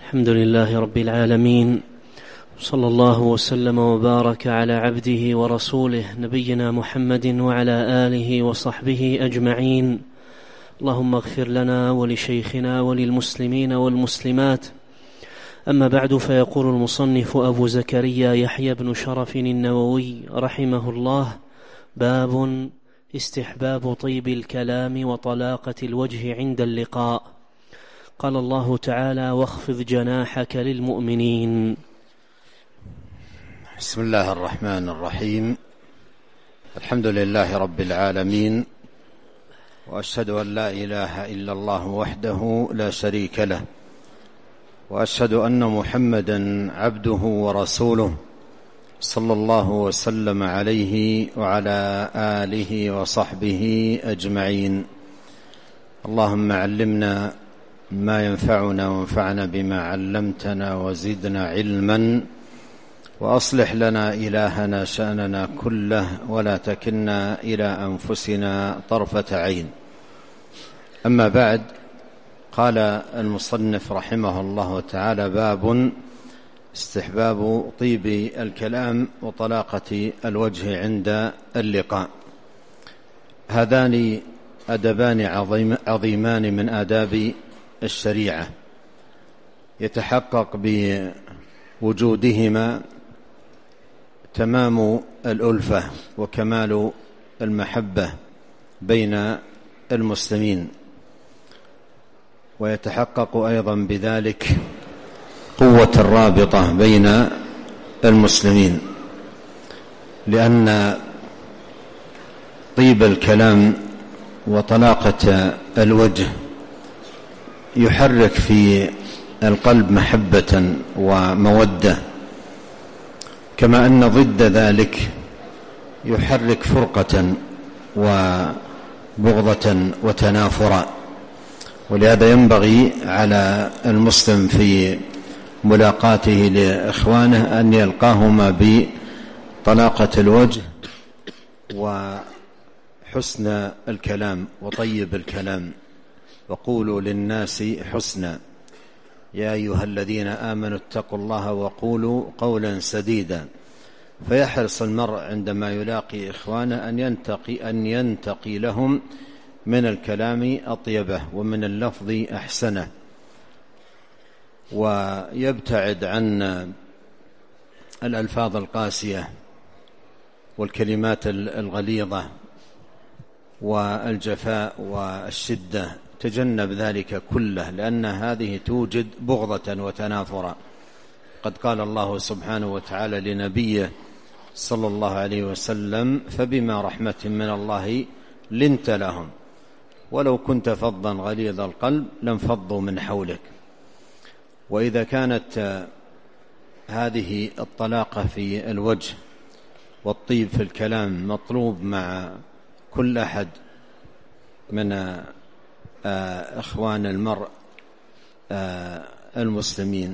الحمد لله رب العالمين، صلى الله وسلم وبارك على عبده ورسوله نبينا محمد وعلى آله وصحبه أجمعين. اللهم اغفر لنا ولشيخنا وللمسلمين والمسلمات. أما بعد، فيقول المصنف أبو زكريا يحيى بن شرف النووي رحمه الله: باب استحباب طيب الكلام وطلاقة الوجه عند اللقاء. قال الله تعالى: واخفض جناحك للمؤمنين. بسم الله الرحمن الرحيم. الحمد لله رب العالمين، وأشهد أن لا إله إلا الله وحده لا شريك له، وأشهد أن محمدا عبده ورسوله صلى الله وسلم عليه وعلى آله وصحبه أجمعين. اللهم علمنا ما ينفعنا وانفعنا بما علمتنا وزدنا علما، وأصلح لنا إلهنا شأننا كله ولا تكلنا إلى أنفسنا طرفة عين. أما بعد، قال المصنف رحمه الله تعالى: باب استحباب طيب الكلام وطلاقة الوجه عند اللقاء. هذان أدبان عظيمان من آداب الشريعة، يتحقق بوجودهما تمام الألفة وكمال المحبة بين المسلمين، ويتحقق أيضا بذلك قوة الرابطة بين المسلمين، لأن طيب الكلام وطلاقة الوجه يحرك في القلب محبة ومودة، كما أن ضد ذلك يحرك فرقة وبغضة وتنافرا. ولهذا ينبغي على المسلم في ملاقاته لإخوانه أن يلقاهما بطلاقة الوجه وحسن الكلام وطيب الكلام. وقولوا للناس حسنا يا أيها الذين آمنوا اتقوا الله وقولوا قولا سديدا. فيحرص المرء عندما يلاقي إخوانه أن ينتقي لهم من الكلام أطيبه ومن اللفظ أحسنه، ويبتعد عن الألفاظ القاسية والكلمات الغليظة والجفاء والشدة. تجنب ذلك كله، لأن هذه توجد بغضة وتنافرا. قد قال الله سبحانه وتعالى لنبيه صلى الله عليه وسلم: فبما رحمة من الله لنت لهم ولو كنت فظا غليظ القلب لانفضوا من حولك. وإذا كانت هذه الطلاقة في الوجه والطيب في الكلام مطلوب مع كل أحد من إخوان المرء المسلمين،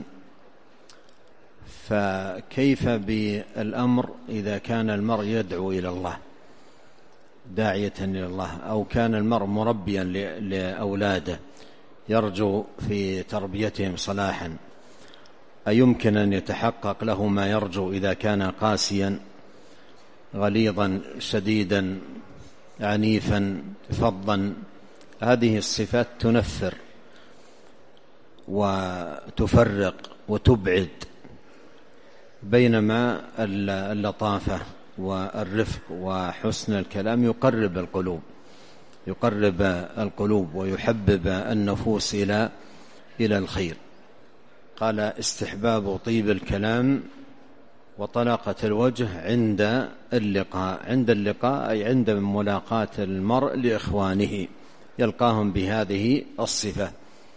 فكيف بالأمر إذا كان المرء يدعو إلى الله، داعية إلى الله، أو كان المرء مربيا لأولاده يرجو في تربيتهم صلاحا؟ أيمكن أن يتحقق له ما يرجو إذا كان قاسيا غليظا شديدا عنيفا فظا؟ هذه الصفات تنفر وتفرق وتبعد، بينما اللطافة والرفق وحسن الكلام يقرب القلوب ويحبب النفوس إلى الخير. قال: استحباب طيب الكلام وطلاقة الوجه عند اللقاء أي عند ملاقاة المرء لإخوانه، يلقاهم بهذه الصفة.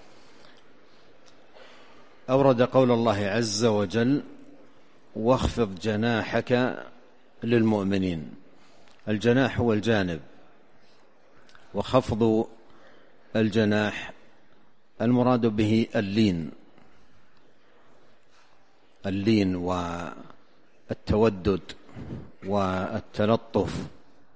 أورد قول الله عز وجل: واخفض جناحك للمؤمنين. الجناح هو الجانب، وخفض الجناح المراد به اللين والتودد والتلطف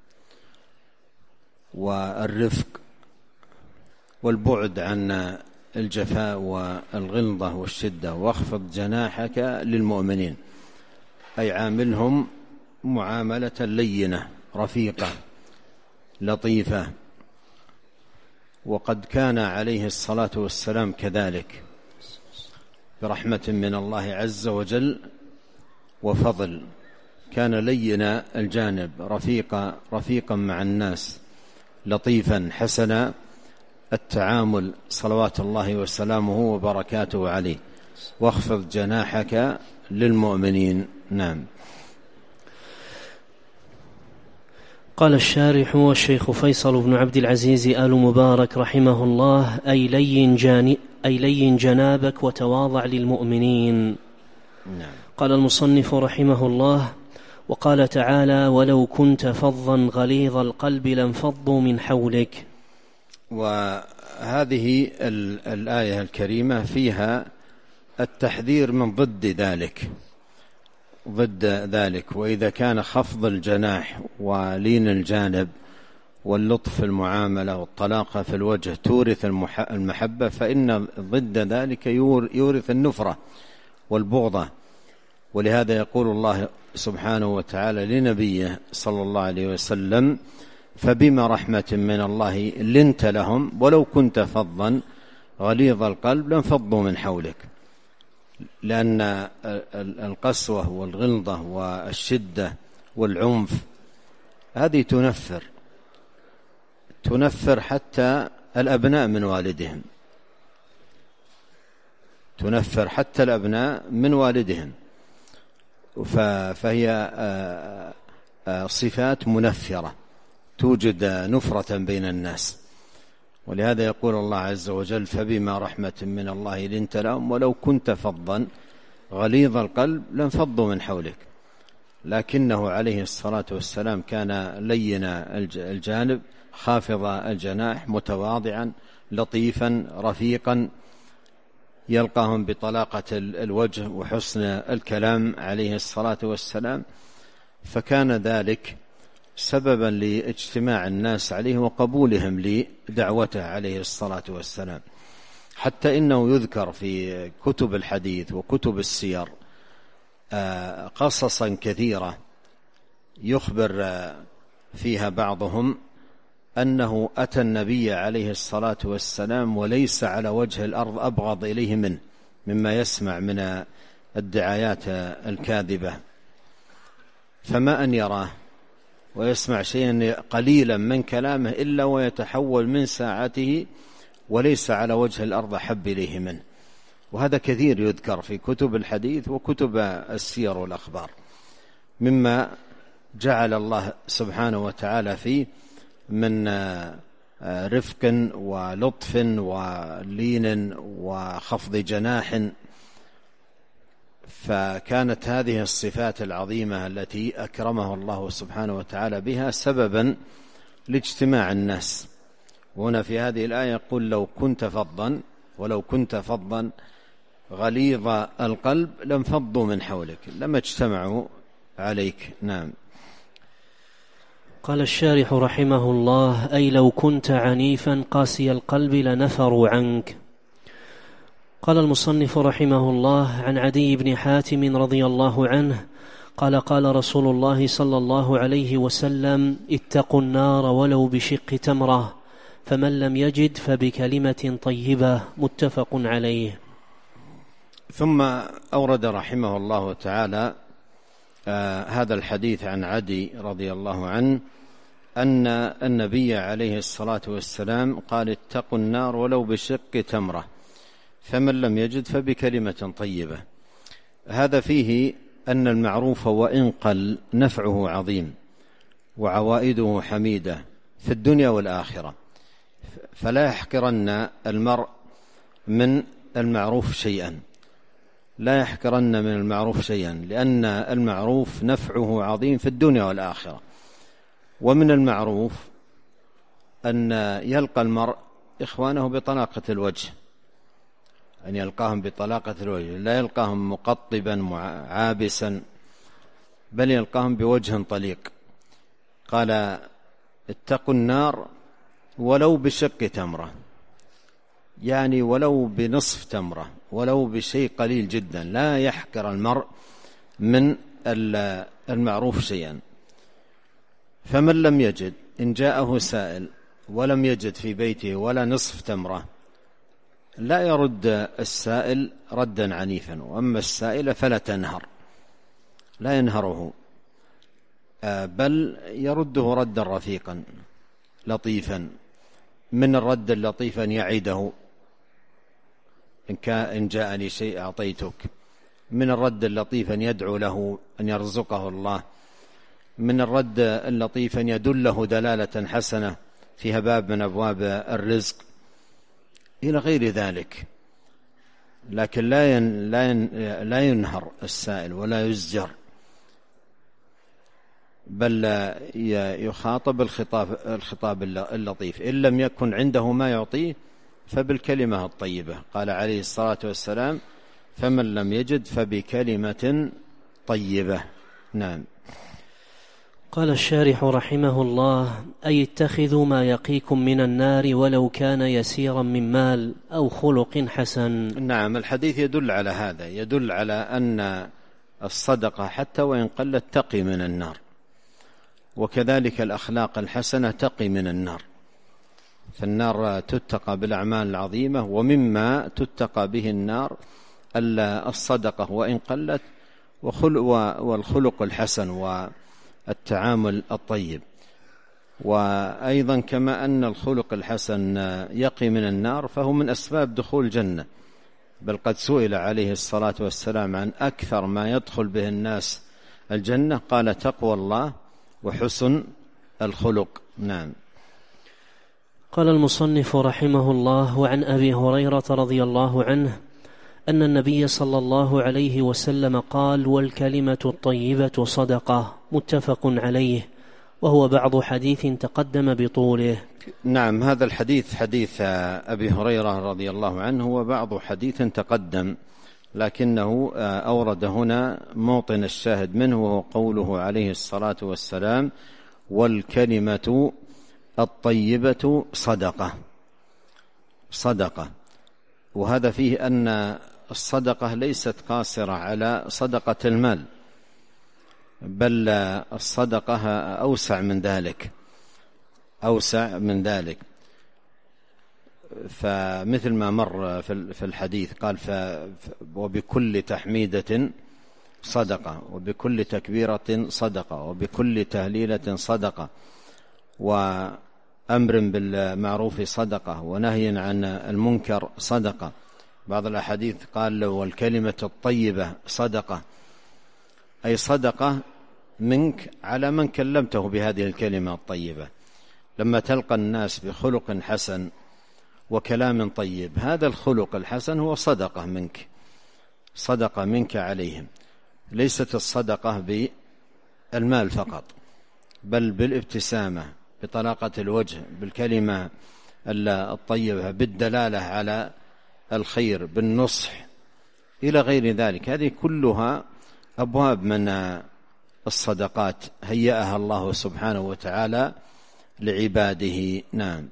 والرفق والبعد عن الجفاء والغلظة والشدة، واخفض جناحك للمؤمنين، أي عاملهم معاملة لينة رفيقة لطيفة. وقد كان عليه الصلاة والسلام كذلك برحمة من الله عز وجل وفضل، كان لين الجانب رفيقا مع الناس، لطيفا حسن التعامل صلوات الله وسلامه وبركاته عليه. واخفض جناحك للمؤمنين. نعم. قال الشارح والشيخ فيصل بن عبد العزيز آل مبارك رحمه الله: أي لين جنابك وتواضع للمؤمنين. نعم. قال المصنف رحمه الله: وقال تعالى: ولو كنت فظا غليظ القلب لانفضوا من حولك. وهذه الآية الكريمة فيها التحذير من ضد ذلك. وإذا كان خفض الجناح ولين الجانب واللطف في المعاملة والطلاقة في الوجه تورث المحبة، فإن ضد ذلك يورث النفرة والبغضة. ولهذا يقول الله سبحانه وتعالى لنبيه صلى الله عليه وسلم: فبما رحمة من الله لنت لهم ولو كنت فظا غليظ القلب لانفضوا من حولك. لأن القسوة والغلظة والشدة والعنف هذه تنفر حتى الأبناء من والدهم، فهي صفات منفرة توجد نفرة بين الناس. ولهذا يقول الله عز وجل: فبما رحمة من الله لنت لهم ولو كنت فظا غليظ القلب لانفضوا من حولك. لكنه عليه الصلاة والسلام كان لين الجانب خافض الجناح متواضعا لطيفا رفيقا، يلقاهم بطلاقة الوجه وحسن الكلام عليه الصلاة والسلام، فكان ذلك سببا لاجتماع الناس عليه وقبولهم لدعوته عليه الصلاة والسلام. حتى إنه يذكر في كتب الحديث وكتب السير قصصا كثيرة يخبر فيها بعضهم أنه أتى النبي عليه الصلاة والسلام وليس على وجه الأرض أبغض إليه منه، مما يسمع من الدعايات الكاذبة، فما أن يراه ويسمع شيئا قليلا من كلامه إلا ويتحول من ساعته وليس على وجه الأرض أحب إليه منه. وهذا كثير يذكر في كتب الحديث وكتب السير والأخبار، مما جعل الله سبحانه وتعالى فيه من رفق ولطف ولين وخفض جناح. فكانت هذه الصفات العظيمة التي أكرمه الله سبحانه وتعالى بها سببا لاجتماع الناس. وهنا في هذه الآية يقول: ولو كنت فظا غليظ القلب لانفضوا من حولك، لما اجتمعوا عليك. نعم. قال الشارح رحمه الله: أي لو كنت عنيفا قاسي القلب لنفروا عنك. قال المصنف رحمه الله: عن عدي بن حاتم رضي الله عنه قال: قال رسول الله صلى الله عليه وسلم: اتقوا النار ولو بشق تمرة، فمن لم يجد فبكلمة طيبة. متفق عليه. ثم أورد رحمه الله تعالى هذا الحديث عن عدي رضي الله عنه أن النبي عليه الصلاة والسلام قال: اتقوا النار ولو بشق تمرة، فمن لم يجد فبكلمة طيبة. هذا فيه أن المعروف وإن قل نفعه عظيم وعوائده حميدة في الدنيا والآخرة، فلا يحقرن المرء من المعروف شيئا، لأن المعروف نفعه عظيم في الدنيا والآخرة. ومن المعروف أن يلقى المرء إخوانه بطلاقة الوجه، أن يلقاهم بطلاقة الوجه، لا يلقاهم مقطبا عابسا، بل يلقاهم بوجه طليق. قال: اتقوا النار ولو بشق تمرة، يعني ولو بنصف تمرة، ولو بشيء قليل جدا، لا يحقر المرء من المعروف شيئا. فمن لم يجد، إن جاءه سائل ولم يجد في بيته ولا نصف تمرة، لا يرد السائل ردا عنيفا، وأما السائل فلا تنهر، لا ينهره، بل يرده ردا رفيقا لطيفا. من الرد اللطيف أن يعيده، إن جاءني شيء أعطيتك. من الرد اللطيف أن يدعو له أن يرزقه الله. من الرد اللطيف أن يدله دلالة حسنة فيها باب من أبواب الرزق إلى غير ذلك. لكن لا ينهر السائل ولا يزجر، بل يخاطب الخطاب اللطيف. إن لم يكن عنده ما يعطيه فبالكلمة الطيبة. قال عليه الصلاة والسلام: فمن لم يجد فبكلمة طيبة. نعم. قال الشارح رحمه الله: أي اتخذوا ما يقيكم من النار ولو كان يسيرا من مال أو خلق حسن. نعم، الحديث يدل على هذا، يدل على أن الصدقة حتى وإن قلت تقي من النار، وكذلك الأخلاق الحسنة تقي من النار. فالنار تتقى بالأعمال العظيمة، ومما تتقى به النار الصدقة وإن قلت، والخلق الحسن والتعامل الطيب. وأيضا كما أن الخلق الحسن يقي من النار، فهو من أسباب دخول الجنة. بل قد سئل عليه الصلاة والسلام عن أكثر ما يدخل به الناس الجنة، قال: تقوى الله وحسن الخلق. نعم. قال المصنف رحمه الله: وعن أبي هريرة رضي الله عنه أن النبي صلى الله عليه وسلم قال: والكلمة الطيبة صدقة. متفق عليه، وهو بعض حديث تقدم بطوله. نعم، هذا الحديث حديث أبي هريرة رضي الله عنه، وبعض حديث تقدم، لكنه أورد هنا موطن الشاهد منه، وهو قوله عليه الصلاة والسلام: والكلمة الطيبة صدقة. صدقة، وهذا فيه أن الصدقة ليست قاصرة على صدقة المال، بل الصدقة أوسع من ذلك. فمثل ما مر في الحديث قال: وبكل تحميدة صدقة، وبكل تكبيرة صدقة، وبكل تهليلة صدقة، وأمر بالمعروف صدقة، ونهي عن المنكر صدقة. بعض الأحاديث قال: والكلمة الطيبة صدقة، أي صدقة منك على من كلمته بهذه الكلمة الطيبة. لما تلقى الناس بخلق حسن وكلام طيب، هذا الخلق الحسن هو صدقة منك عليهم. ليست الصدقة بالمال فقط، بل بالابتسامة، بطلاقة الوجه، بالكلمة الطيبة، بالدلالة على الخير، بالنصح، إلى غير ذلك. هذه كلها أبواب من الصدقات هيأها الله سبحانه وتعالى لعباده. نعم.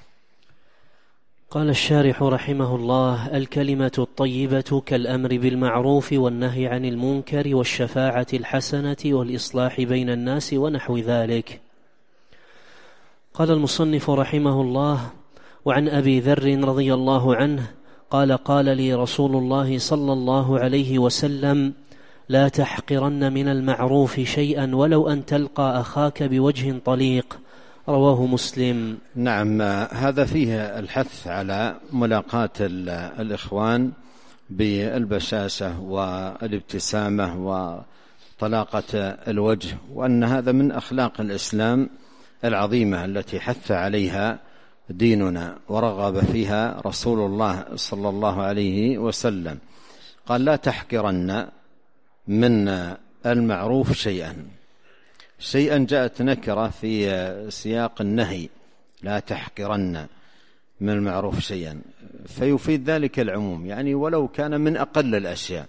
قال الشارح رحمه الله: الكلمة الطيبة كالأمر بالمعروف والنهي عن المنكر والشفاعة الحسنة والإصلاح بين الناس ونحو ذلك. قال المصنف رحمه الله: وعن أبي ذر رضي الله عنه قال: قال لي رسول الله صلى الله عليه وسلم: لا تحقرن من المعروف شيئا ولو أن تلقى أخاك بوجه طليق. رواه مسلم. نعم، هذا فيه الحث على ملاقاة الإخوان بالبشاشة والابتسامة وطلاقة الوجه، وأن هذا من أخلاق الإسلام العظيمة التي حث عليها ديننا ورغب فيها رسول الله صلى الله عليه وسلم. قال: لا تحقرن من المعروف شيئا جاءت نكرة في سياق النهي، لا تحقرن من المعروف شيئا، فيفيد ذلك العموم، يعني ولو كان من أقل الأشياء.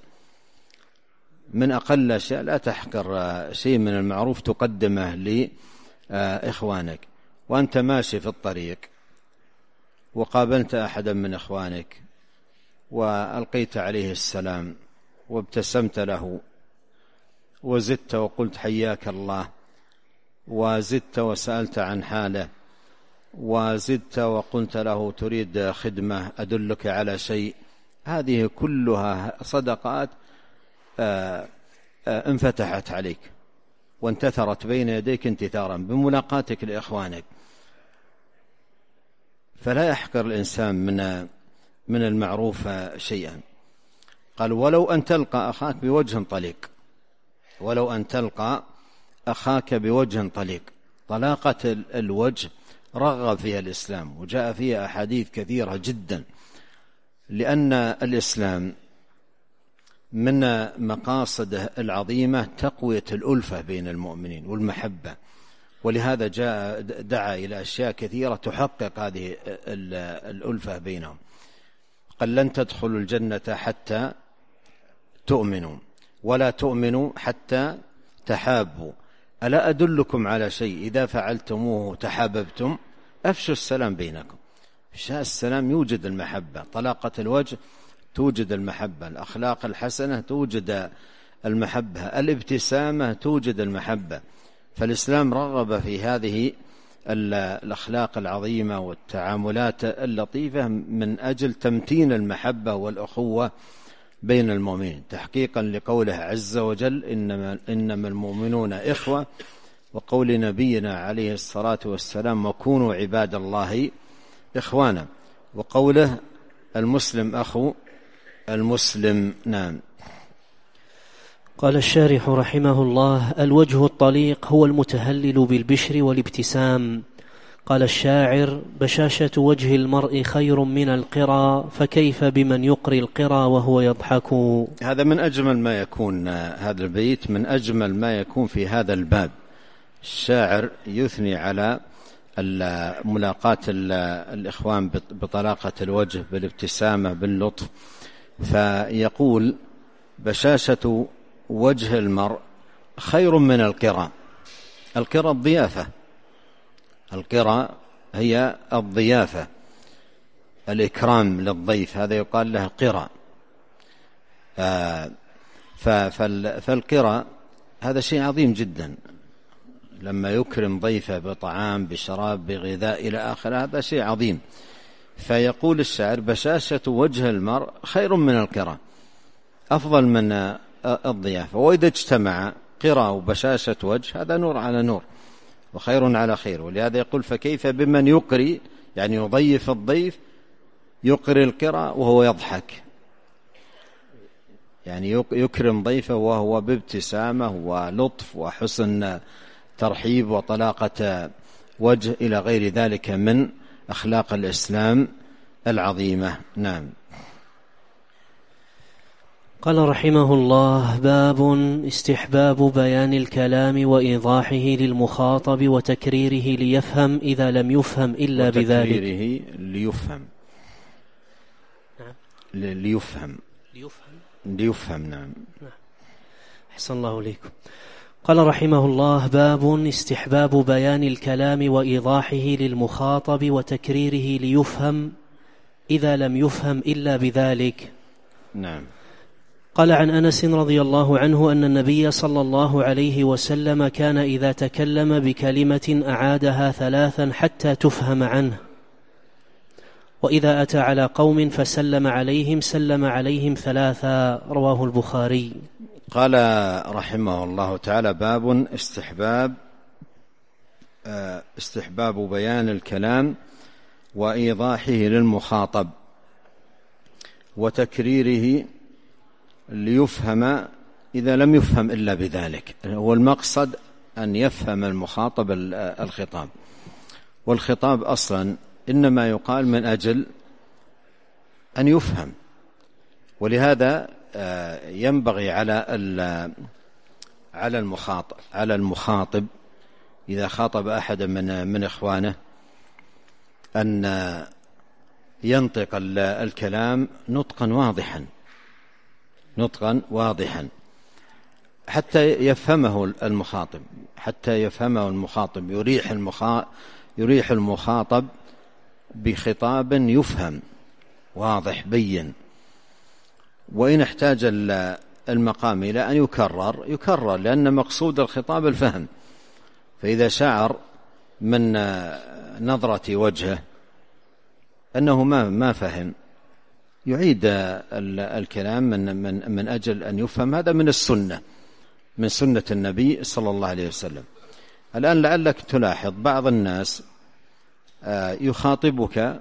لا تحقر شيء من المعروف تقدمه لإخوانك وأنت ماشي في الطريق، وقابلت أحدا من إخوانك وألقيت عليه السلام وابتسمت له وزدت وقلت حياك الله، وزدت وسألت عن حاله، وزدت وقلت له تريد خدمة أدلك على شيء، هذه كلها صدقات انفتحت عليك وانتثرت بين يديك انتثارا بملاقاتك لإخوانك. فلا يحقر الإنسان من المعروف شيئا. قال ولو أن تلقى أخاك بوجه طليق، ولو أن تلقى أخاك بوجه طليق. طلاقة الوجه رغب فيها الإسلام وجاء فيها أحاديث كثيرة جدا، لأن الإسلام من مقاصده العظيمة تقوية الألفة بين المؤمنين والمحبة، ولهذا دعا إلى أشياء كثيرة تحقق هذه الألفة بينهم. قال لن تدخلوا الجنة حتى تؤمنوا ولا تؤمنوا حتى تحابوا، ألا أدلكم على شيء إذا فعلتموه تحاببتم؟ أفشوا السلام بينكم. إفشاء السلام يوجد المحبة، طلاقة الوجه توجد المحبة، الأخلاق الحسنة توجد المحبة، الابتسامة توجد المحبة. فالإسلام رغب في هذه الأخلاق العظيمة والتعاملات اللطيفة من أجل تمتين المحبة والأخوة بين المؤمنين، تحقيقا لقوله عز وجل إنما المؤمنون إخوة، وقول نبينا عليه الصلاة والسلام وكونوا عباد الله إخوانا، وقوله المسلم أخو المسلم. نعم. قال الشارح رحمه الله: الوجه الطليق هو المتهلل بالبشر والابتسام. قال الشاعر: بشاشة وجه المرء خير من القرى، فكيف بمن يقري القرى وهو يضحك. هذا من أجمل ما يكون، هذا البيت من أجمل ما يكون في هذا الباب. الشاعر يثني على ملاقاة الإخوان بطلاقة الوجه، بالابتسامة، باللطف، فيقول بشاشة وجه المرء خير من القرى. القرى الضيافة، القرى هي الضيافة، الإكرام للضيف، هذا يقال له قرى. فالقرى هذا شيء عظيم جدا، لما يكرم ضيفه بطعام بشراب بغذاء إلى آخره، هذا شيء عظيم. فيقول الشاعر بشاشة وجه المرء خير من القرى، أفضل من الضيافة. وإذا اجتمع قرى وبشاشة وجه هذا نور على نور وخير على خير. ولهذا يقول فكيف بمن يقري، يعني يضيف الضيف، يقري القرى وهو يضحك، يعني يكرم ضيفه وهو بابتسامة ولطف وحسن ترحيب وطلاقة وجه إلى غير ذلك من أخلاق الإسلام العظيمة. نعم. قال رحمه الله: باب استحباب بيان الكلام وإيضاحه للمخاطب وتكريره ليفهم إذا لم يفهم إلا بذلك. تكريره ليفهم. نعم. ليفهم. نعم. أحسن الله إليكم. قال رحمه الله: باب استحباب بيان الكلام وإيضاحه للمخاطب وتكريره ليفهم إذا لم يفهم إلا بذلك. نعم. قال عن أنس رضي الله عنه أن النبي صلى الله عليه وسلم كان إذا تكلم بكلمة أعادها 3 حتى تفهم عنه، وإذا أتى على قوم فسلم عليهم سلم عليهم 3. رواه البخاري. قال رحمه الله تعالى: باب استحباب بيان الكلام وإيضاحه للمخاطب وتكريره ليفهم إذا لم يفهم إلا بذلك. هو المقصد أن يفهم المخاطب الخطاب، والخطاب أصلا إنما يقال من أجل أن يفهم، ولهذا ينبغي على المخاطب إذا خاطب أحدا من إخوانه أن ينطق الكلام نطقا واضحا حتى يفهمه المخاطب، يريح المخاطب بخطاب يفهم واضح بين. وإن احتاج المقام إلى أن يكرر لأن مقصود الخطاب الفهم. فإذا شعر من نظرة وجهه أنه ما فهم يعيد الكلام من أجل أن يفهم. هذا من السنة، من سنة النبي صلى الله عليه وسلم. الآن لعلك تلاحظ بعض الناس يخاطبك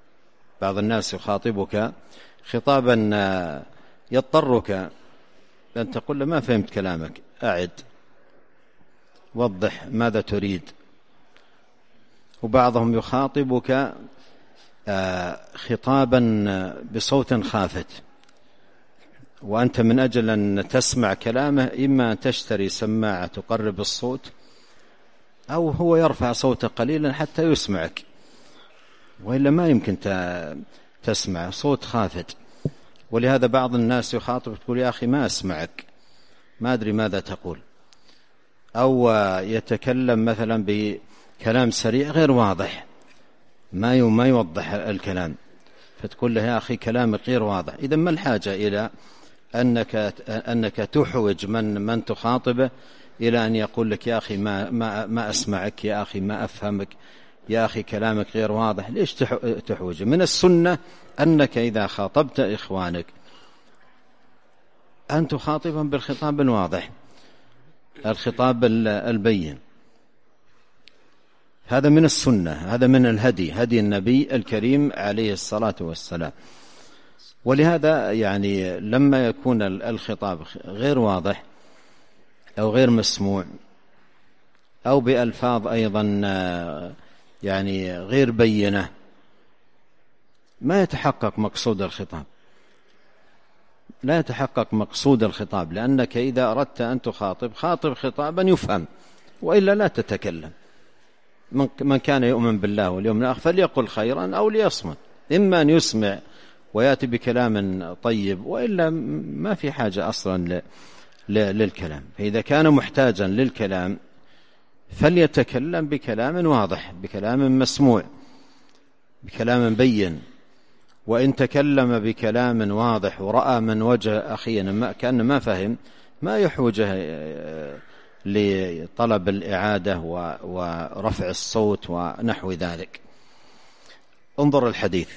خطابا يضطرك أن تقول له ما فهمت كلامك، أعد، وضح ماذا تريد. وبعضهم يخاطبك خطابا بصوت خافت، وأنت من أجل أن تسمع كلامه إما أن تشتري سماعة تقرب الصوت، أو هو يرفع صوته قليلا حتى يسمعك، وإلا ما يمكن تسمع صوت خافت. ولهذا بعض الناس يخاطب تقول يا أخي ما أسمعك، ما أدري ماذا تقول، أو يتكلم مثلا بكلام سريع غير واضح، ما يوضح الكلام، فتقول له يا أخي كلامك غير واضح. إذا ما الحاجة إلى أنك تحوج من تخاطبه إلى أن يقول لك يا أخي ما أسمعك، يا أخي ما أفهمك، يا أخي كلامك غير واضح. ليش تحوج؟ من السنة أنك إذا خاطبت إخوانك أن تخاطبهم بالخطاب الواضح، الخطاب البين. هذا من السنة، هذا من هدي النبي الكريم عليه الصلاة والسلام. ولهذا يعني لما يكون الخطاب غير واضح أو غير مسموع أو بألفاظ أيضا يعني غير بينة، ما يتحقق مقصود الخطاب، لا يتحقق مقصود الخطاب. لأنك إذا أردت أن خاطب خطابا يفهم، وإلا لا تتكلم. من كان يؤمن بالله واليوم الآخر فليقل خيرا أو ليصمت. إما أن يسمع ويأتي بكلام طيب، وإلا ما في حاجة أصلا للكلام. فإذا كان محتاجا للكلام فليتكلم بكلام واضح، بكلام مسموع، بكلام بين. وإن تكلم بكلام واضح ورأى من وجه أخيه كأنه ما فهم، ما يحوجه لطلب الإعادة ورفع الصوت ونحو ذلك. انظر الحديث،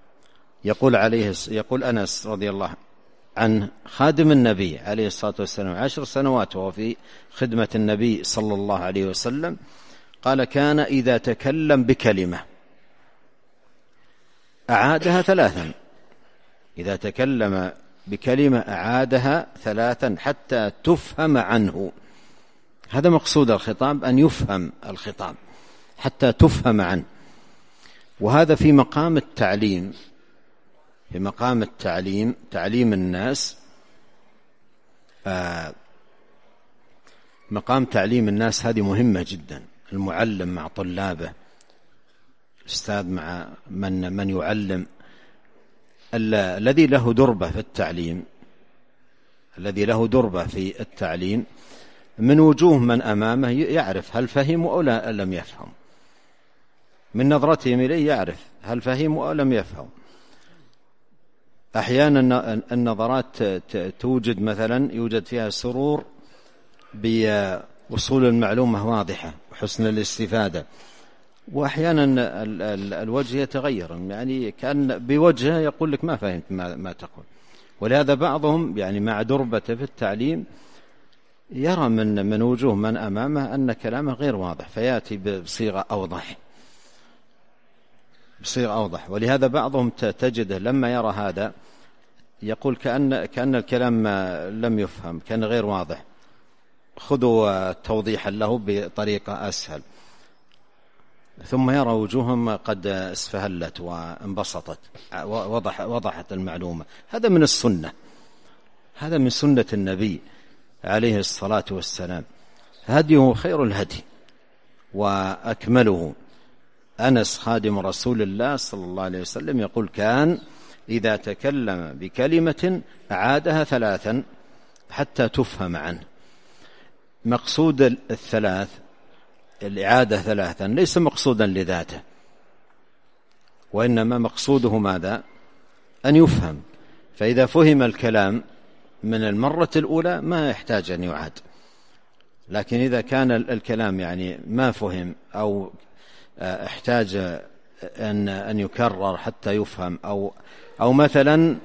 يقول أنس رضي الله عنه خادم النبي عليه الصلاة والسلام 10 سنوات وهو في خدمة النبي صلى الله عليه وسلم، قال كان إذا تكلم بكلمة أعادها 3. إذا تكلم بكلمة أعادها 3 حتى تفهم عنه. هذا مقصود الخطاب، أن يفهم الخطاب حتى تفهم عنه. وهذا في مقام التعليم، في مقام التعليم، تعليم الناس. مقام تعليم الناس هذه مهمة جدا. المعلم مع طلابه، الأستاذ مع من يعلم. الذي له دربة في التعليم، الذي له دربة في التعليم من وجوه من أمامه يعرف هل فهم أو لم يفهم، من نظرتهم إليه يعرف هل فهم أو لم يفهم. أحيانا النظرات توجد مثلا يوجد فيها سرور بوصول المعلومة واضحة وحسن الاستفادة، وأحيانا الوجه يتغير، يعني كان بوجهه يقول لك ما فهمت ما تقول. ولهذا بعضهم يعني مع دربته في التعليم يرى من وجوه من أمامه أن كلامه غير واضح، فيأتي بصيغة أوضح. ولهذا بعضهم تجده لما يرى هذا يقول كأن الكلام لم يفهم، كان غير واضح، خذوا توضيحا له بطريقة أسهل. ثم يرى وجوههم قد اسفهلت وانبسطت، وضحت المعلومة. هذا من السنة، هذا من سنة النبي عليه الصلاة والسلام. هديه خير الهدي وأكمله. أنس خادم رسول الله صلى الله عليه وسلم يقول كان إذا تكلم بكلمة أعادها 3 حتى تفهم عنه. مقصود الإعادة 3 ليس مقصودا لذاته، وإنما مقصوده ماذا؟ أن يفهم. فإذا فهم الكلام من المرة الأولى ما يحتاج أن يعاد. لكن إذا كان الكلام يعني ما فهم أو احتاج أن يكرر حتى يفهم، أو مثلا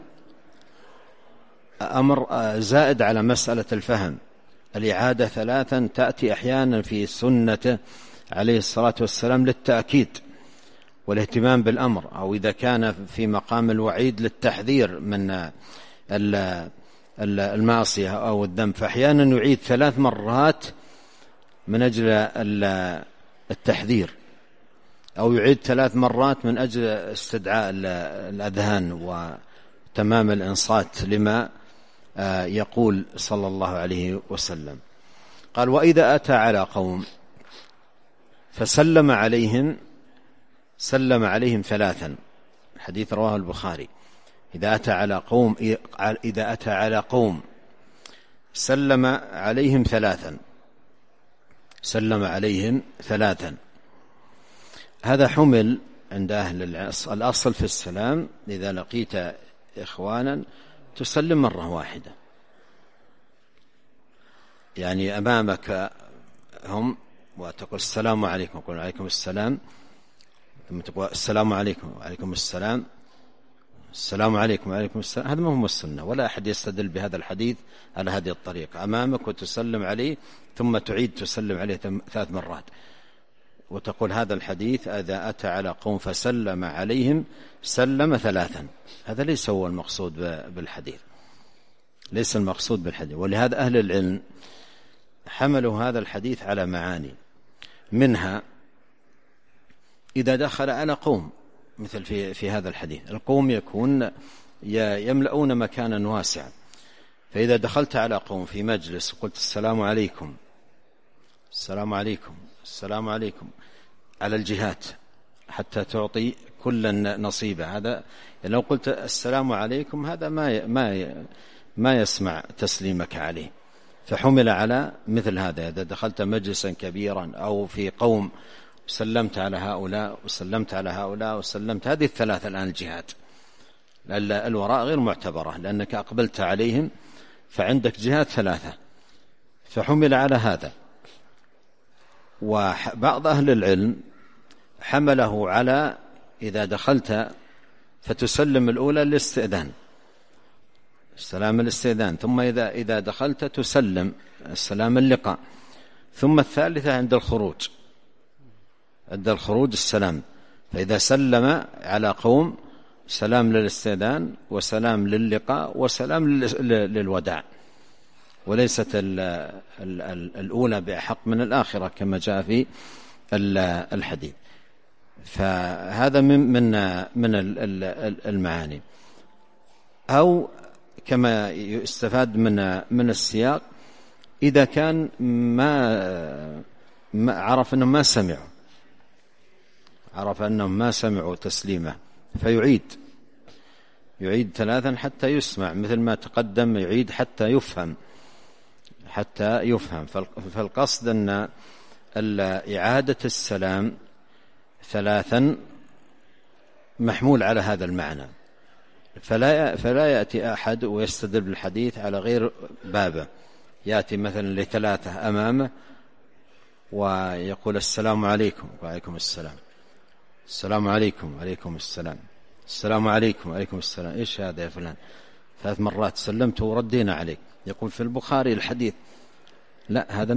أمر زائد على مسألة الفهم، الإعادة 3 تأتي أحيانا في سنته عليه الصلاة والسلام للتأكيد والاهتمام بالأمر، أو إذا كان في مقام الوعيد للتحذير من المعصية أو الذنب، فأحيانا يعيد 3 مرات من أجل التحذير، أو يعيد 3 مرات من أجل استدعاء الأذهان وتمام الإنصات لما يقول صلى الله عليه وسلم. قال: وإذا أتى على قوم فسلم عليهم سلم عليهم 3. الحديث رواه البخاري. إذا أتى على قوم سلم عليهم 3. سلم عليهم 3. هذا حمل عند أهل الأصل في السلام: إذا لقيت إخوانا تسلم مرة واحدة، يعني أمامك هم وتقول السلام عليكم، وقل عليكم السلام، ثم تقول السلام عليكم وعليكم السلام، السلام عليكم وعليكم السلام. هذا ما هو السنة، ولا أحد يستدل بهذا الحديث على هذه الطريقة: أمامك وتسلم عليه ثم تعيد تسلم عليه 3 مرات، وتقول هذا الحديث إذا أتى على قوم فسلم عليهم سلم 3. هذا ليس هو المقصود بالحديث، ليس المقصود بالحديث. ولهذا أهل العلم حملوا هذا الحديث على معاني، منها إذا دخل على قوم، مثل في هذا الحديث القوم يكون يملؤون مكانا واسعا، فإذا دخلت على قوم في مجلس وقلت السلام عليكم السلام عليكم السلام عليكم على الجهات حتى تعطي كل نصيبه، هذا لو قلت السلام عليكم هذا ما يسمع تسليمك عليه، فحمل على مثل هذا. إذا دخلت مجلسا كبيرا أو في قوم سلمت على هؤلاء وسلمت على هؤلاء وسلمت، هذه 3 الآن الجهات، الوراء غير معتبرة لأنك أقبلت عليهم، فعندك جهات 3، فحمل على هذا. وبعض أهل العلم حمله على إذا دخلت فتسلم الأولى الاستئذان، السلام الاستئذان، ثم إذا دخلت تسلم السلام اللقاء، ثم الثالثة عند الخروج، عند الخروج السلام. فإذا سلم على قوم سلام للاستئذان وسلام للقاء وسلام للوداع، وليست الأولى بأحق من الآخرة كما جاء في الحديث. فهذا من المعاني. أو كما يستفاد من السياق: إذا كان ما عرف أنهم ما سمعوا تسليمه فيعيد 3 حتى يسمع، مثل ما تقدم يعيد حتى يفهم. فالقصد أن إعادة السلام 3 محمول على هذا المعنى، فلا يأتي أحد ويستدل بالحديث على غير بابه، يأتي مثلا ل3 أمامه ويقول السلام عليكم وعليكم السلام، السلام عليكم وعليكم السلام، السلام عليكم وعليكم السلام. إيش هذا يا فلان؟ 3 مرات سلمت وردينا عليك. يقول في البخاري الحديث. لا، هذا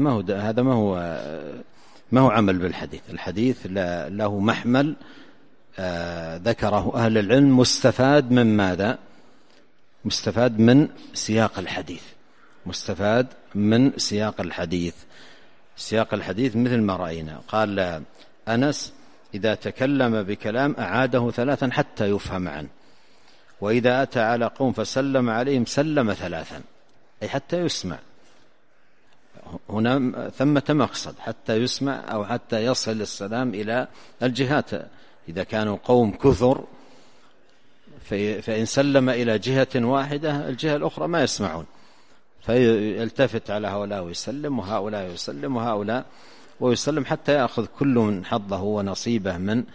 ما هو عمل بالحديث. الحديث له محمل ذكره أهل العلم، مستفاد من ماذا؟ مستفاد من سياق الحديث، مستفاد من سياق الحديث. سياق الحديث مثل ما رأينا، قال أنس: إذا تكلم بكلام أعاده 3 حتى يفهم عنه، وإذا أتى على قوم فسلم عليهم سلم 3، أي حتى يسمع. هنا ثمة مقصد، حتى يسمع أو حتى يصل السلام إلى الجهات. إذا كانوا قوم كثر فإن سلم إلى جهة واحدة الجهة الأخرى ما يسمعون، فيلتفت على هؤلاء ويسلم وهؤلاء يسلم وهؤلاء ويسلم، حتى يأخذ كل من حظه ونصيبه من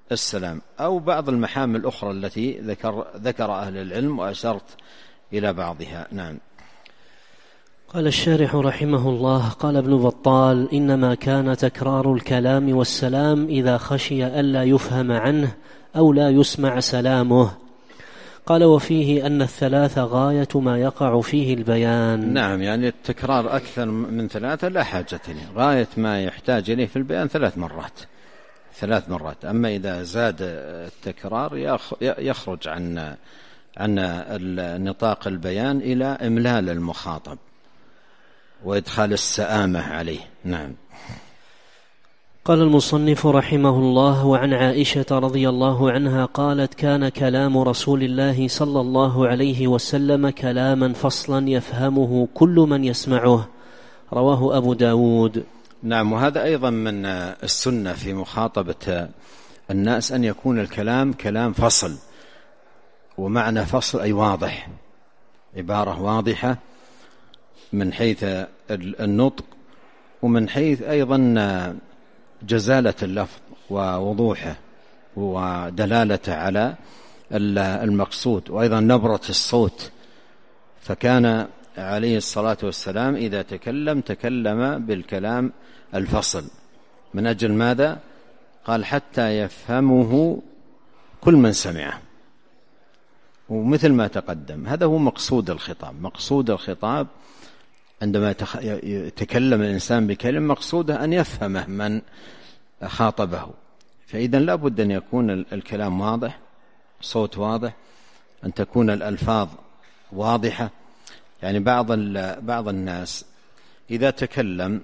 السلام، أو بعض المحامل الأخرى التي ذكر أهل العلم وأشرت إلى بعضها. نعم. قال الشارح رحمه الله: قال ابن بطال: إنما كان تكرار الكلام والسلام إذا خشي ألا يفهم عنه أو لا يسمع سلامه. قال: وفيه أن الثلاث غاية ما يقع فيه البيان. نعم، يعني التكرار أكثر من 3 لا حاجة له، غاية ما يحتاج إليه في البيان 3 مرات. أما إذا زاد التكرار يخرج عن نطاق البيان إلى إملال المخاطب وإدخال السآمة عليه. نعم. قال المصنف رحمه الله: وعن عائشة رضي الله عنها قالت: كان كلام رسول الله صلى الله عليه وسلم كلاما فصلا يفهمه كل من يسمعه. رواه أبو داود. نعم، وهذا أيضا من السنة في مخاطبة الناس أن يكون الكلام كلام فصل، ومعنى فصل أي واضح، عبارة واضحة من حيث النطق ومن حيث أيضا جزالة اللفظ ووضوحه ودلالته على المقصود، وأيضا نبرة الصوت. فكان عليه الصلاة والسلام إذا تكلم بالكلام الفصل. من أجل ماذا؟ قال: حتى يفهمه كل من سمعه. ومثل ما تقدم هذا هو مقصود الخطاب عندما يتكلم الإنسان بكلمة، مقصوده أن يفهمه من خاطبه. فإذا لا بد أن يكون الكلام واضح، صوت واضح، أن تكون الألفاظ واضحة. يعني بعض الناس إذا تكلم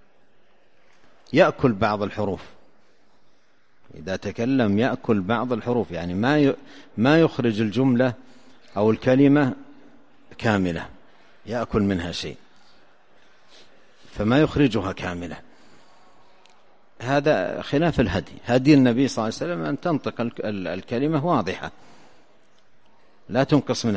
يأكل بعض الحروف، يعني ما يخرج الجملة أو الكلمة كاملة، يأكل منها شيء فما يخرجها كاملة. هذا خلاف هدي النبي صلى الله عليه وسلم أن تنطق الكلمة واضحة لا تنقص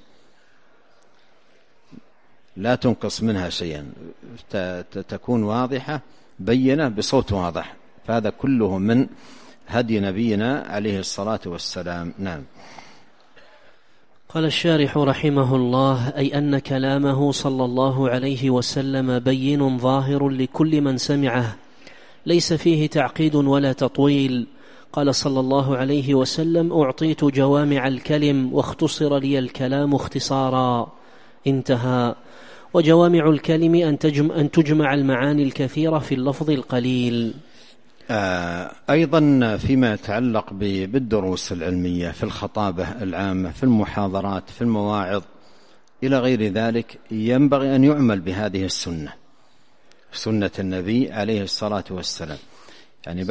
منها شيئا، تكون واضحة بينة بصوت واضح. فهذا كله من هدي نبينا عليه الصلاة والسلام. نعم. قال الشارح رحمه الله: أي أن كلامه صلى الله عليه وسلم بين ظاهر لكل من سمعه، ليس فيه تعقيد ولا تطويل. قال صلى الله عليه وسلم: أعطيت جوامع الكلم واختصر لي الكلام اختصارا. انتهى. وجوامع الكلم أن تجمع المعاني الكثيرة في اللفظ القليل. أيضا فيما يتعلق بالدروس العلمية، في الخطابة العامة، في المحاضرات، في المواعظ إلى غير ذلك، ينبغي أن يعمل بهذه سنة النبي عليه الصلاة والسلام. يعني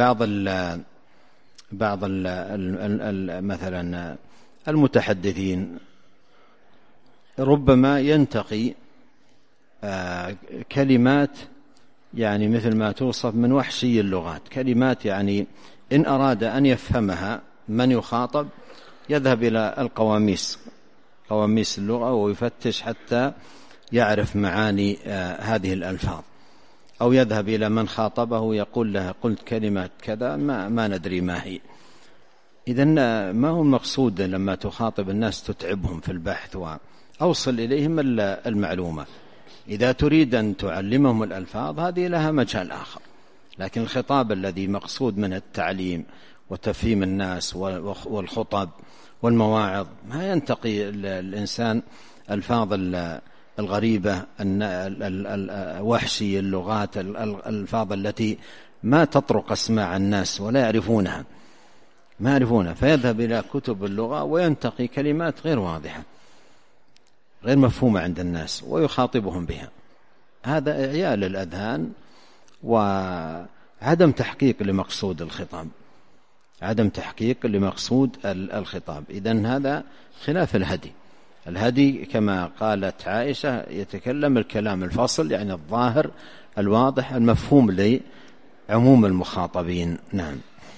بعض مثلا المتحدثين ربما ينتقي كلمات يعني مثل ما توصف من وحشي اللغات، كلمات يعني إن أراد أن يفهمها من يخاطب يذهب إلى قواميس اللغة ويفتش حتى يعرف معاني هذه الألفاظ، أو يذهب إلى من خاطبه يقول له: قلت كلمة كذا ما ندري ما هي. إذن ما هو المقصود لما تخاطب الناس تتعبهم في البحث، وأوصل إليهم المعلومة. إذا تريد أن تعلمهم الألفاظ هذه لها مجال آخر، لكن الخطاب الذي مقصود منه التعليم وتفهيم الناس والخطب والمواعظ، ما ينتقي الإنسان ألفاظ الغريبة، وحشي اللغات، الألفاظ التي ما تطرق أسماع الناس ولا يعرفونها، فيذهب إلى كتب اللغة وينتقي كلمات غير واضحة غير مفهومة عند الناس ويخاطبهم بها. هذا إعياء للأذهان وعدم تحقيق لمقصود الخطاب. إذن هذا خلاف الهدي كما قالت عائشة: يتكلم الكلام الفصل، يعني الظاهر الواضح المفهوم لعموم المخاطبين. نعم.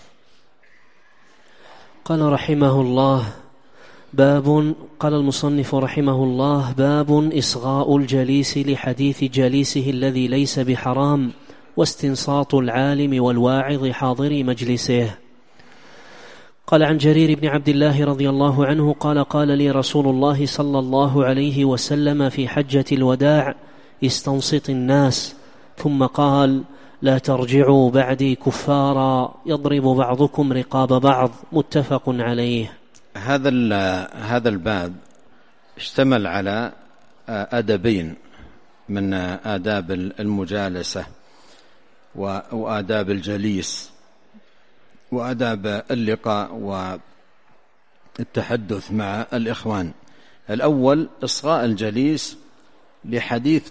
قال رحمه الله: قال المصنف رحمه الله: باب إصغاء الجليس لحديث جليسه الذي ليس بحرام، واستنصات العالم والواعظ حاضر مجلسه. قال عن جرير بن عبد الله رضي الله عنه قال قال لي رسول الله صلى الله عليه وسلم في حجة الوداع استنصت الناس، ثم قال لا ترجعوا بعدي كفارا يضرب بعضكم رقاب بعض. متفق عليه. هذا الباب اشتمل على أدبين من آداب المجالسة وآداب الجليس وآداب اللقاء والتحدث مع الإخوان. الأول إصغاء الجليس لحديث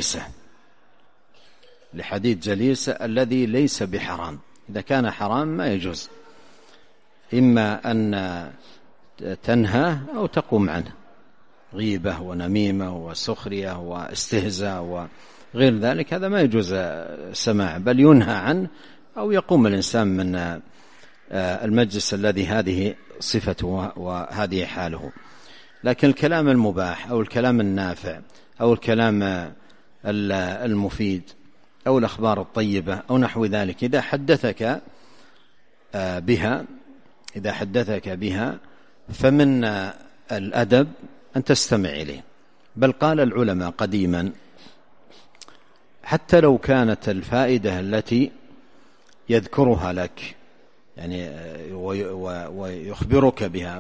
جليسة الذي ليس بحرام. إذا كان حرام ما يجوز، إما أن تنهى أو تقوم عنه، غيبة ونميمة وسخرية واستهزاء وغير ذلك، هذا ما يجوز سماع، بل ينهى عنه أو يقوم الإنسان من المجلس الذي هذه صفته وهذه حاله. لكن الكلام المباح أو الكلام النافع أو الكلام المفيد أو الأخبار الطيبة أو نحو ذلك، إذا حدثك بها فمن الأدب أن تستمع إليه. بل قال العلماء قديما حتى لو كانت الفائدة التي يذكرها لك يعني ويخبرك بها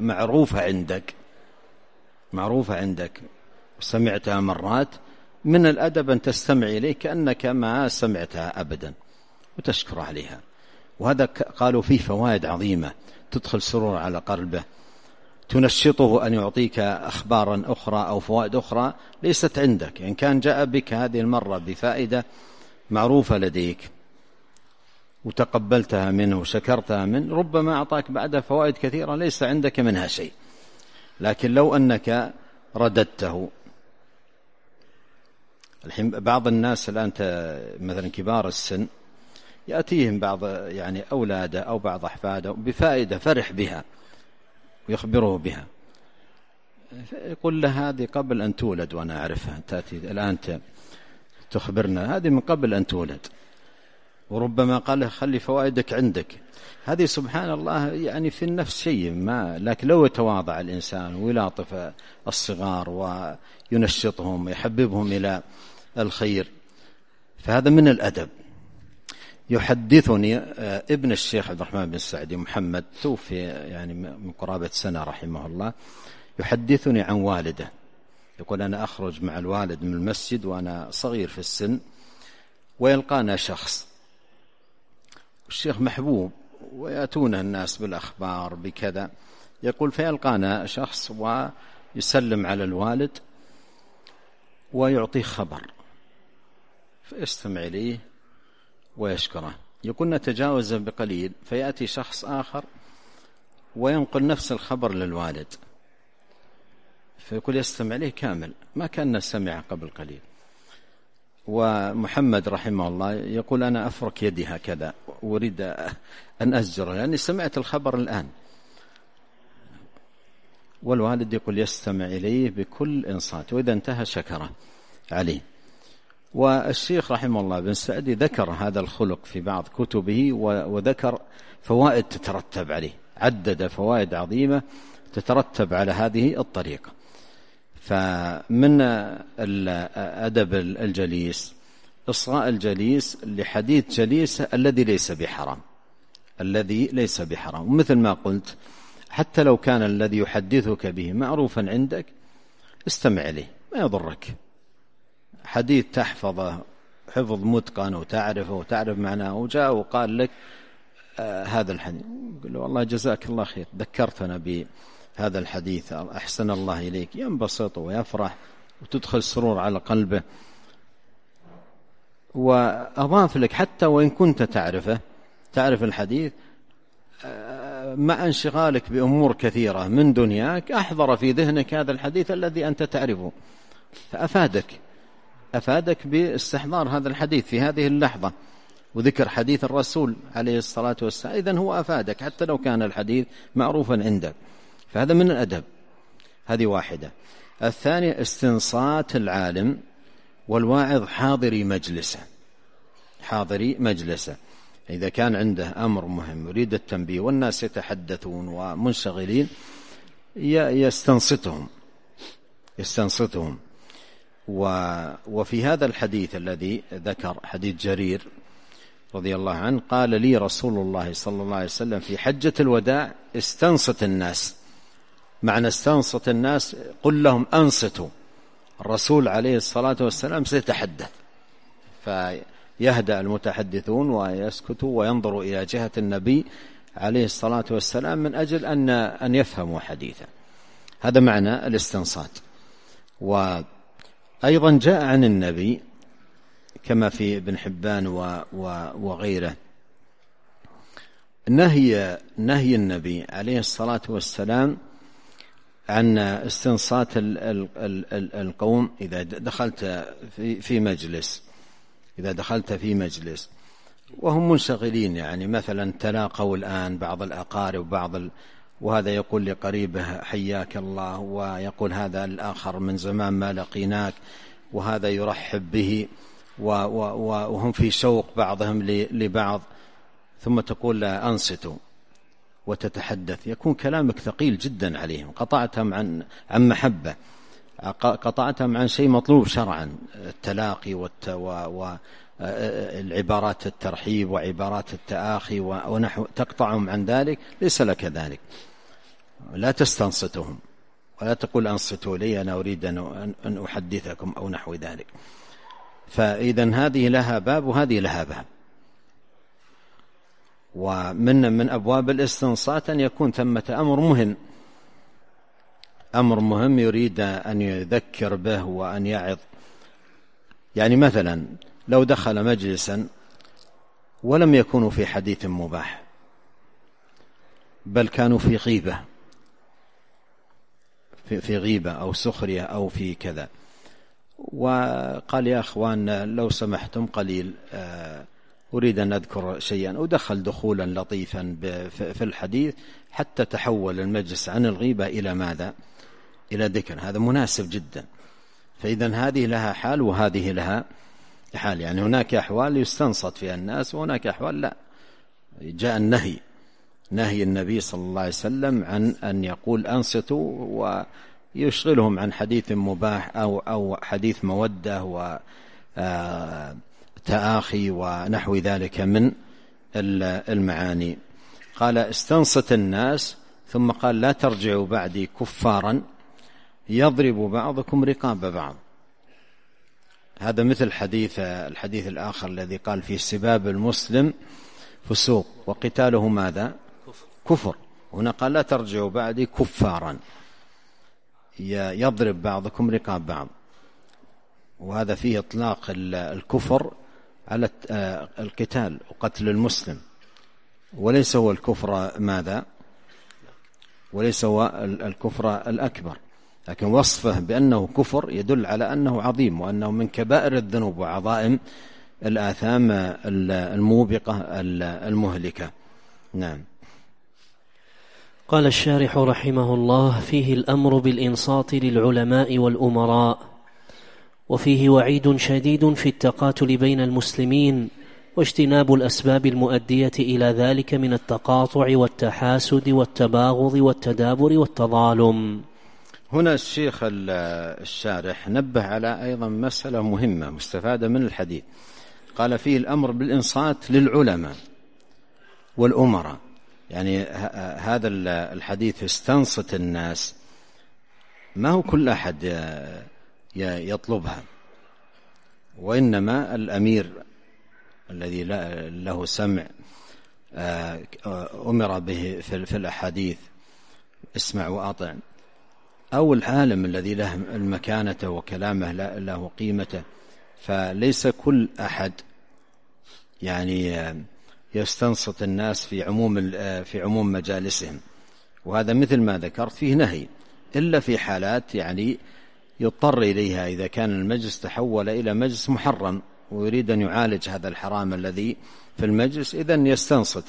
معروفة عندك وسمعتها مرات، من الأدب أن تستمع إليه كأنك ما سمعتها أبدا وتشكر عليها. وهذا قالوا فيه فوائد عظيمة تدخل سرور على قلبه، تنشطه أن يعطيك أخبارا أخرى أو فوائد أخرى ليست عندك. إن كان جاء بك هذه المرة بفائدة معروفة لديك وتقبلتها منه وشكرتها منه، ربما أعطاك بعد فوائد كثيرة ليس عندك منها شيء. لكن لو أنك رددته، الحين بعض الناس الآن مثلا كبار السن يأتيهم بعض يعني أولاده أو بعض أحفاده بفائدة فرح بها ويخبره بها، يقول له هذه قبل أن تولد وأنا أعرفها، تأتي الآن تخبرنا هذه من قبل أن تولد، وربما قال له خلي فوائدك عندك. هذه سبحان الله يعني في النفس شيء ما، لكن لو يتواضع الإنسان ويلاطف الصغار وينشطهم ويحببهم إلى الخير فهذا من الأدب. يحدثني ابن الشيخ عبد الرحمن بن سعدي محمد، توفي يعني من قرابة سنة رحمه الله، يحدثني عن والده، يقول أنا أخرج مع الوالد من المسجد وأنا صغير في السن ويلقانا شخص، الشيخ محبوب ويأتونه الناس بالأخبار بكذا، يقول فيلقانا شخص ويسلم على الوالد ويعطيه خبر فيستمع إليه ويشكره. يقول نتجاوز بقليل فيأتي شخص آخر وينقل نفس الخبر للوالد، فيقول يستمع إليه كامل ما كان سمع قبل قليل. ومحمد رحمه الله يقول أنا أفرك يدي هكذا وأريد أن أزجره لأني سمعت الخبر الآن، والوالد يقول يستمع إليه بكل إنصات، وإذا انتهى شكره عليه. والشيخ رحمه الله بن سعدي ذكر هذا الخلق في بعض كتبه وذكر فوائد تترتب عليه، عدد فوائد عظيمة تترتب على هذه الطريقة. فمن الأدب الجليس إصغاء الجليس لحديث جليس الذي ليس بحرام. ومثل ما قلت حتى لو كان الذي يحدثك به معروفا عندك استمع إليه ما يضرك، حديث تحفظه حفظ متقن وتعرف معناه، وجاء وقال لك هذا الحديث، قل له والله جزاك الله خير ذكرتنا بهذا الحديث أحسن الله إليك، ينبسط ويفرح وتدخل سرور على قلبه. وأضاف لك حتى وإن كنت تعرف الحديث مع انشغالك بأمور كثيرة من دنياك أحضر في ذهنك هذا الحديث الذي أنت تعرفه، فأفادك باستحضار هذا الحديث في هذه اللحظة وذكر حديث الرسول عليه الصلاة والسلام، إذن هو أفادك حتى لو كان الحديث معروفا عندك، فهذا من الأدب. هذه واحدة. الثانية استنصات العالم والواعظ حاضري مجلسه. إذا كان عنده أمر مهم يريد التنبيه والناس يتحدثون ومنشغلين يستنصتهم. وفي هذا الحديث الذي ذكر حديث جرير رضي الله عنه قال لي رسول الله صلى الله عليه وسلم في حجة الوداع استنصت الناس. معنى استنصت الناس قل لهم أنصتوا، الرسول عليه الصلاة والسلام سيتحدث فيهدأ المتحدثون ويسكتوا وينظروا إلى جهة النبي عليه الصلاة والسلام من أجل أن يفهموا حديثا. هذا معنى الاستنصات. وأيضا جاء عن النبي كما في ابن حبان وغيره نهي النبي عليه الصلاة والسلام عن استنصات القوم إذا دخلت في مجلس وهم منشغلين، يعني مثلا تلاقوا الآن بعض الأقارب وهذا يقول لقريبه حياك الله، ويقول هذا الآخر من زمان ما لقيناك، وهذا يرحب به وهم في شوق بعضهم لبعض، ثم تقول لا أنصتوا وتتحدث، يكون كلامك ثقيل جدا عليهم، قطعتهم عن محبة، قطعتهم عن شيء مطلوب شرعا، التلاقي والعبارات الترحيب وعبارات التآخي ونحو، تقطعهم عن ذلك، ليس لك ذلك. لا تستنصتهم ولا تقول أنصتوا لي أنا أريد أن أحدثكم أو نحو ذلك. فإذن هذه لها باب وهذه لها باب. ومن أبواب الاستنصات أن يكون ثمة أمر مهم يريد أن يذكر به وأن يعظ. يعني مثلا لو دخل مجلسا ولم يكونوا في حديث مباح بل كانوا في غيبة أو سخرية أو في كذا، وقال يا أخوان لو سمحتم قليل أريد أن أذكر شيئا، ودخل دخولا لطيفا في الحديث حتى تحول المجلس عن الغيبة إلى ماذا؟ إلى ذكر. هذا مناسب جدا. فإذن هذه لها حال وهذه لها حال، يعني هناك أحوال يستنصت فيها الناس وهناك أحوال لا. جاء نهي النبي صلى الله عليه وسلم عن أن يقول أنصتوا ويشغلهم عن حديث مباح أو حديث مودة وتآخي ونحو ذلك من المعاني. قال استنصت الناس، ثم قال لا ترجعوا بعدي كفارا يضرب بعضكم رقاب بعض. هذا مثل الحديث الآخر الذي قال في سباب المسلم فسوق وقتاله ماذا؟ كفر. هنا قال لا ترجعوا بعدي كفارا يضرب بعضكم رقاب بعض، وهذا فيه إطلاق الكفر على القتال وقتل المسلم، وليس هو الكفر ماذا؟ وليس هو الكفر الأكبر، لكن وصفه بأنه كفر يدل على أنه عظيم وأنه من كبائر الذنوب وعظائم الآثام الموبقة المهلكة. نعم. قال الشارح رحمه الله: فيه الأمر بالإنصات للعلماء والأمراء، وفيه وعيد شديد في التقاتل بين المسلمين، واجتناب الأسباب المؤدية إلى ذلك من التقاطع والتحاسد والتباغض والتدابر والتظالم. هنا الشيخ الشارح نبه على أيضا مسألة مهمة مستفادة من الحديث. قال فيه الأمر بالإنصات للعلماء والأمراء، يعني هذا الحديث استنصت الناس، ما هو كل أحد يطلبها، وإنما الأمير الذي له سمع أمر به في الأحاديث اسمع وأطع، أو العالم الذي له المكانة وكلامه له قيمته. فليس كل أحد يعني يستنصت الناس في عموم مجالسهم، وهذا مثل ما ذكرت فيه نهي، إلا في حالات يعني يضطر إليها، إذا كان المجلس تحول إلى مجلس محرم ويريد أن يعالج هذا الحرام الذي في المجلس، إذن يستنصت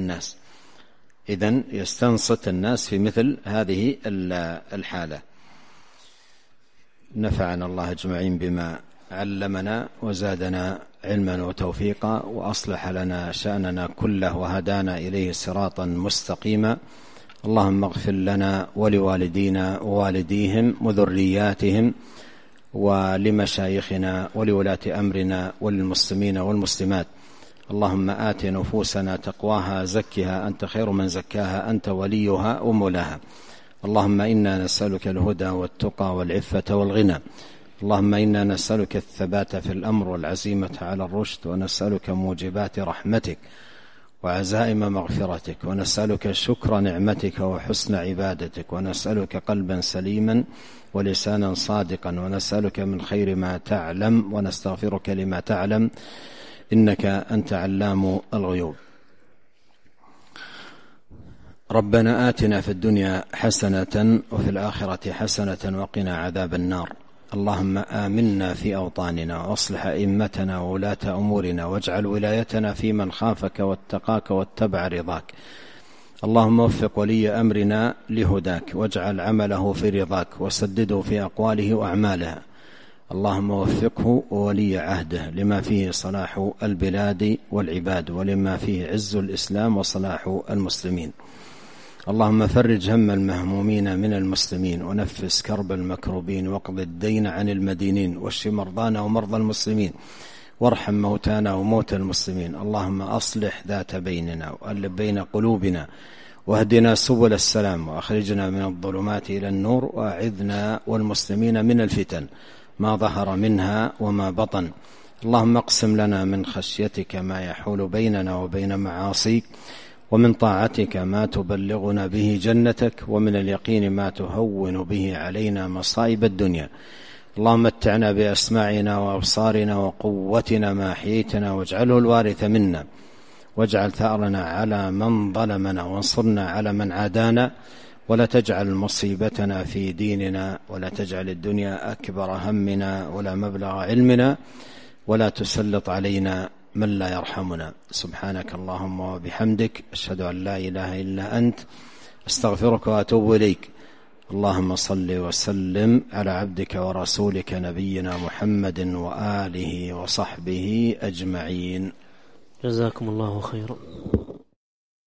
الناس في مثل هذه الحالة. نفعنا الله أجمعين بما علمنا وزادنا علما وتوفيقا، وأصلح لنا شأننا كله وهدانا إليه صراطا مستقيما. اللهم اغفر لنا ولوالدينا ووالديهم وذرياتهم ولمشايخنا ولولاة أمرنا وللمسلمين والمسلمات. اللهم آت نفوسنا تقواها، زكها أنت خير من زكاها، أنت وليها ومولاها. اللهم إنا نسألك الهدى والتقى والعفة والغنى. اللهم إنا نسألك الثبات في الأمر والعزيمة على الرشد، ونسألك موجبات رحمتك وعزائم مغفرتك، ونسألك شكر نعمتك وحسن عبادتك، ونسألك قلبا سليما ولسانا صادقا، ونسألك من خير ما تعلم ونستغفرك لما تعلم، إنك أنت علام الغيوب. ربنا آتنا في الدنيا حسنة وفي الآخرة حسنة وقنا عذاب النار. اللهم آمنا في أوطاننا، واصلح أئمتنا وولاة أمورنا، واجعل ولايتنا في من خافك واتقاك واتبع رضاك. اللهم وفق ولي أمرنا لهداك، واجعل عمله في رضاك، وسدده في أقواله وأعماله. اللهم وفقه وولي عهده لما فيه صلاح البلاد والعباد، ولما فيه عز الإسلام وصلاح المسلمين. اللهم فرج هم المهمومين من المسلمين، ونفس كرب المكروبين، واقض الدين عن المدينين، واشف مرضانا ومرضى المسلمين، وارحم موتانا وموتى المسلمين. اللهم أصلح ذات بيننا وألف بين قلوبنا، واهدنا سبل السلام، وأخرجنا من الظلمات إلى النور، وأعذنا والمسلمين من الفتن ما ظهر منها وما بطن. اللهم اقسم لنا من خشيتك ما يحول بيننا وبين معاصيك، ومن طاعتك ما تبلغنا به جنتك، ومن اليقين ما تهون به علينا مصائب الدنيا. اللهم متعنا بأسماعنا وأبصارنا وقوتنا ما أحييتنا، واجعله الوارث منا، واجعل ثأرنا على من ظلمنا، وانصرنا على من عادانا، ولا تجعل مصيبتنا في ديننا، ولا تجعل الدنيا أكبر همنا ولا مبلغ علمنا، ولا تسلط علينا من لا يرحمنا. سبحانك اللهم وبحمدك، أشهد أن لا إله إلا أنت، أستغفرك وأتوب إليك. اللهم صل وسلم على عبدك ورسولك نبينا محمد وآله وصحبه أجمعين. جزاكم الله خيرا.